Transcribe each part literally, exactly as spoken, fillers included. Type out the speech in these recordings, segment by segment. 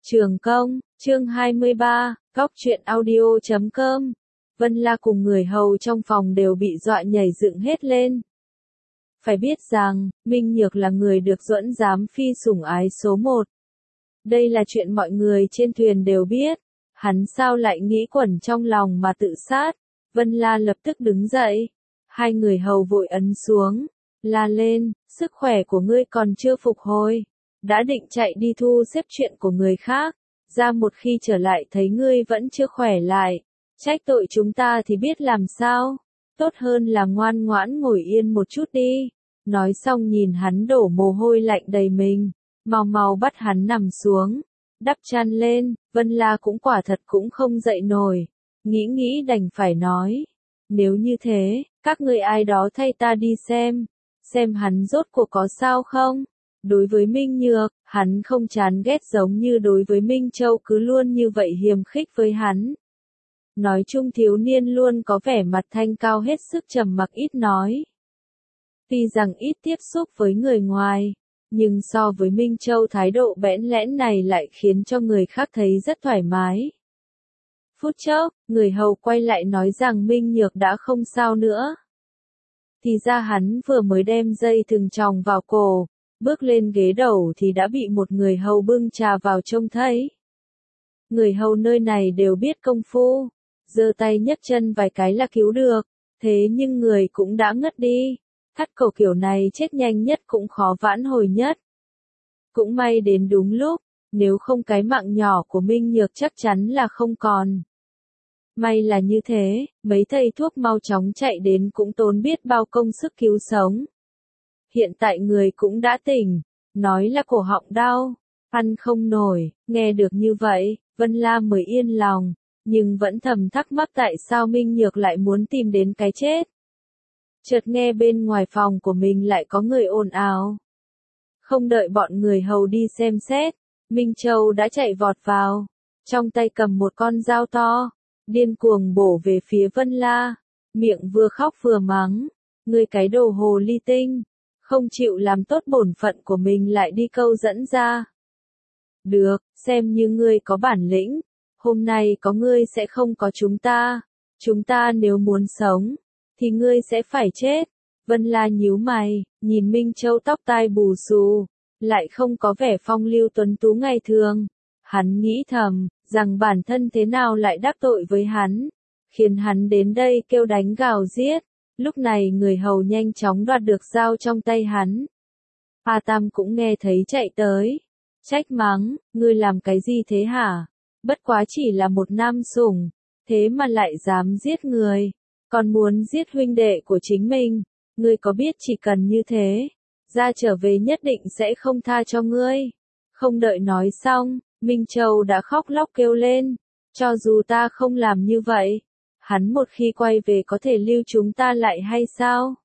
Trường công, chương hai mươi ba, góc truyện audio chấm com. Vân La cùng người hầu trong phòng đều bị dọa nhảy dựng hết lên. Phải biết rằng, Minh Nhược là người được Duẫn Giám Phi sủng ái số một. Đây là chuyện mọi người trên thuyền đều biết. Hắn sao lại nghĩ quẩn trong lòng mà tự sát? Vân La lập tức đứng dậy. Hai người hầu vội ấn xuống. La lên, sức khỏe của ngươi còn chưa phục hồi. Đã định chạy đi thu xếp chuyện của người khác. Ra một khi trở lại thấy ngươi vẫn chưa khỏe lại. Trách tội chúng ta thì biết làm sao. Tốt hơn là ngoan ngoãn ngồi yên một chút đi. Nói xong nhìn hắn đổ mồ hôi lạnh đầy mình. Mau mau bắt hắn nằm xuống. Đắp chăn lên, Vân La cũng quả thật cũng không dậy nổi. Nghĩ nghĩ đành phải nói. Nếu như thế, các ngươi ai đó thay ta đi xem. Xem hắn rốt cuộc có sao không? Đối với Minh Nhược, hắn không chán ghét giống như đối với Minh Châu cứ luôn như vậy hiềm khích với hắn. Nói chung thiếu niên luôn có vẻ mặt thanh cao hết sức trầm mặc ít nói. Tuy rằng ít tiếp xúc với người ngoài, nhưng so với Minh Châu thái độ bẽn lẽn này lại khiến cho người khác thấy rất thoải mái. Phút chốc, người hầu quay lại nói rằng Minh Nhược đã không sao nữa. Thì ra hắn vừa mới đem dây thừng tròng vào cổ, bước lên ghế đầu thì đã bị một người hầu bưng trà vào trông thấy. Người hầu nơi này đều biết công phu, giơ tay nhấc chân vài cái là cứu được, thế nhưng người cũng đã ngất đi. Thắt cổ kiểu này chết nhanh nhất cũng khó vãn hồi nhất. Cũng may đến đúng lúc, nếu không cái mạng nhỏ của Minh Nhược chắc chắn là không còn. May là như thế, mấy thầy thuốc mau chóng chạy đến cũng tốn biết bao công sức cứu sống. Hiện tại người cũng đã tỉnh, nói là cổ họng đau, ăn không nổi, nghe được như vậy, Vân La mới yên lòng, nhưng vẫn thầm thắc mắc tại sao Minh Nhược lại muốn tìm đến cái chết. Chợt nghe bên ngoài phòng của mình lại có người ồn ào. Không đợi bọn người hầu đi xem xét, Minh Châu đã chạy vọt vào, trong tay cầm một con dao to, điên cuồng bổ về phía Vân La, miệng vừa khóc vừa mắng, ngươi cái đồ hồ ly tinh, không chịu làm tốt bổn phận của mình lại đi câu dẫn ra. Được, xem như ngươi có bản lĩnh, hôm nay có ngươi sẽ không có chúng ta, chúng ta nếu muốn sống, thì ngươi sẽ phải chết. Vân La nhíu mày, nhìn Minh Châu tóc tai bù xù, lại không có vẻ phong lưu tuấn tú ngày thường. Hắn nghĩ thầm, rằng bản thân thế nào lại đắc tội với hắn, khiến hắn đến đây kêu đánh gào giết. Lúc này người hầu nhanh chóng đoạt được dao trong tay hắn. A Tam cũng nghe thấy chạy tới, trách mắng, ngươi làm cái gì thế hả? Bất quá chỉ là một nam sủng, thế mà lại dám giết người, còn muốn giết huynh đệ của chính mình. Ngươi có biết chỉ cần như thế, ra trở về nhất định sẽ không tha cho ngươi. Không đợi nói xong, Minh Châu đã khóc lóc kêu lên, cho dù ta không làm như vậy, hắn một khi quay về có thể lưu chúng ta lại hay sao?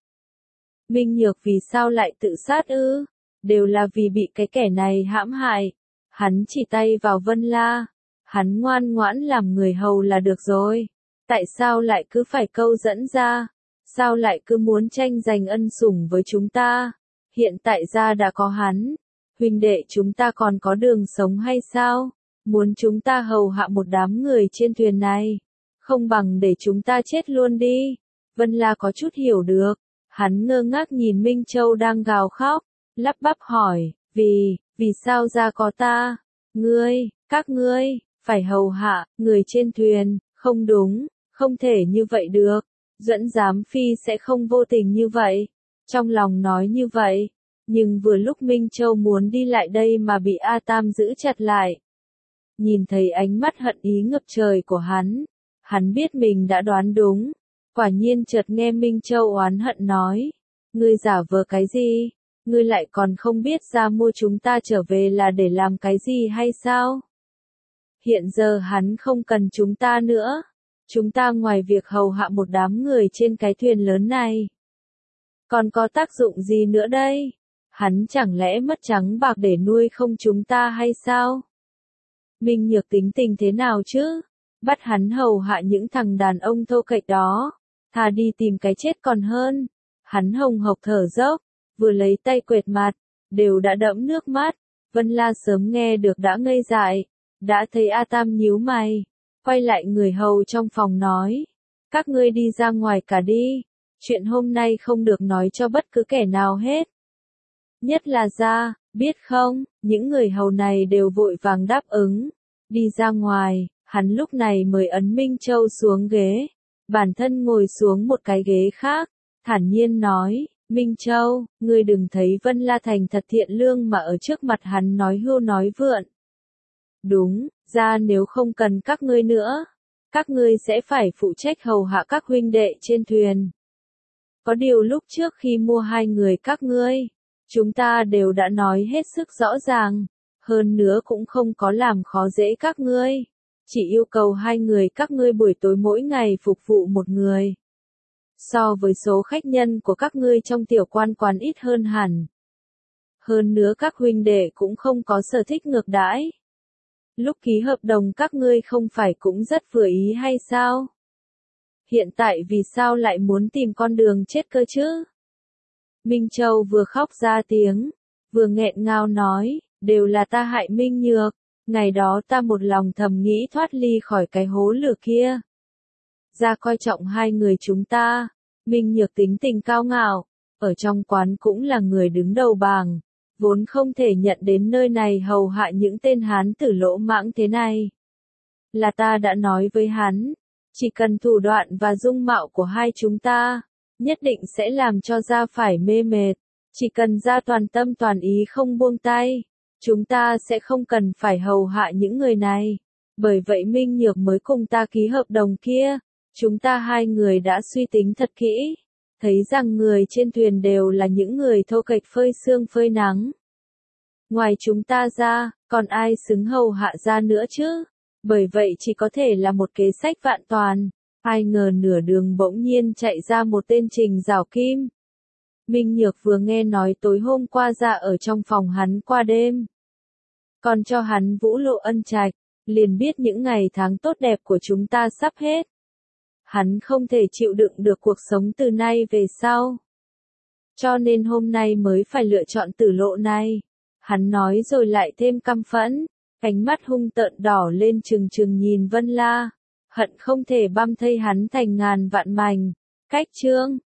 Minh Nhược vì sao lại tự sát ư? Đều là vì bị cái kẻ này hãm hại. Hắn chỉ tay vào Vân La, hắn ngoan ngoãn làm người hầu là được rồi. Tại sao lại cứ phải câu dẫn ra? Sao lại cứ muốn tranh giành ân sủng với chúng ta? Hiện tại ra đã có hắn, huynh đệ chúng ta còn có đường sống hay sao? Muốn chúng ta hầu hạ một đám người trên thuyền này, không bằng để chúng ta chết luôn đi. Vân La có chút hiểu được, hắn ngơ ngác nhìn Minh Châu đang gào khóc, lắp bắp hỏi, vì, vì sao ra có ta? Ngươi, các ngươi, phải hầu hạ, người trên thuyền, không đúng, không thể như vậy được. Duẫn Giám Phi sẽ không vô tình như vậy. Trong lòng nói như vậy, nhưng vừa lúc Minh Châu muốn đi lại đây mà bị A Tam giữ chặt lại. Nhìn thấy ánh mắt hận ý ngập trời của hắn, hắn biết mình đã đoán đúng. Quả nhiên chợt nghe Minh Châu oán hận nói, ngươi giả vờ cái gì? Ngươi lại còn không biết ra mua chúng ta trở về là để làm cái gì hay sao? Hiện giờ hắn không cần chúng ta nữa. Chúng ta ngoài việc hầu hạ một đám người trên cái thuyền lớn này, còn có tác dụng gì nữa đây? Hắn chẳng lẽ mất trắng bạc để nuôi không chúng ta hay sao? Minh Nhược tính tình thế nào chứ? Bắt hắn hầu hạ những thằng đàn ông thô kệch đó, thà đi tìm cái chết còn hơn. Hắn hồng hộc thở dốc, vừa lấy tay quệt mặt, đều đã đẫm nước mắt. Vân La sớm nghe được đã ngây dại, Đã thấy A Tam nhíu mày, quay lại người hầu trong phòng nói, các ngươi đi ra ngoài cả đi, chuyện hôm nay không được nói cho bất cứ kẻ nào hết. Nhất là gia, biết không, những người hầu này đều vội vàng đáp ứng, đi ra ngoài, hắn lúc này mời Ấn Minh Châu xuống ghế, bản thân ngồi xuống một cái ghế khác, thản nhiên nói, Minh Châu, ngươi đừng thấy Vân La Thành thật thiện lương mà ở trước mặt hắn nói hưu nói vượn. Đúng, ra nếu không cần các ngươi nữa, các ngươi sẽ phải phụ trách hầu hạ các huynh đệ trên thuyền. Có điều lúc trước khi mua hai người các ngươi, chúng ta đều đã nói hết sức rõ ràng, hơn nữa cũng không có làm khó dễ các ngươi, chỉ yêu cầu hai người các ngươi buổi tối mỗi ngày phục vụ một người. So với số khách nhân của các ngươi trong tiểu quan quán ít hơn hẳn. Hơn nữa các huynh đệ cũng không có sở thích ngược đãi. Lúc ký hợp đồng các ngươi không phải cũng rất vừa ý hay sao? Hiện tại vì sao lại muốn tìm con đường chết cơ chứ? Minh Châu vừa khóc ra tiếng, vừa nghẹn ngào nói, đều là ta hại Minh Nhược, ngày đó ta một lòng thầm nghĩ thoát ly khỏi cái hố lửa kia. Ra coi trọng hai người chúng ta, Minh Nhược tính tình cao ngạo, ở trong quán cũng là người đứng đầu bảng, vốn không thể nhận đến nơi này hầu hạ những tên hán tử lỗ mãng thế này. Là ta đã nói với hắn, chỉ cần thủ đoạn và dung mạo của hai chúng ta, nhất định sẽ làm cho gia phải mê mệt, chỉ cần gia toàn tâm toàn ý không buông tay, chúng ta sẽ không cần phải hầu hạ những người này. Bởi vậy Minh Nhược mới cùng ta ký hợp đồng kia, chúng ta hai người đã suy tính thật kỹ, thấy rằng người trên thuyền đều là những người thô kệch phơi sương phơi nắng. Ngoài chúng ta ra, còn ai xứng hầu hạ gia nữa chứ? Bởi vậy chỉ có thể là một kế sách vạn toàn. Ai ngờ nửa đường bỗng nhiên chạy ra một tên Trình Giảo Kim. Minh Nhược vừa nghe nói tối hôm qua ra ở trong phòng hắn qua đêm, còn cho hắn vũ lộ ân trạch, liền biết những ngày tháng tốt đẹp của chúng ta sắp hết. Hắn không thể chịu đựng được cuộc sống từ nay về sau. Cho nên hôm nay mới phải lựa chọn tử lộ này. Hắn nói rồi lại thêm căm phẫn, ánh mắt hung tợn đỏ lên trừng trừng nhìn Vân La, hận không thể băm thây hắn thành ngàn vạn mảnh. Cách chương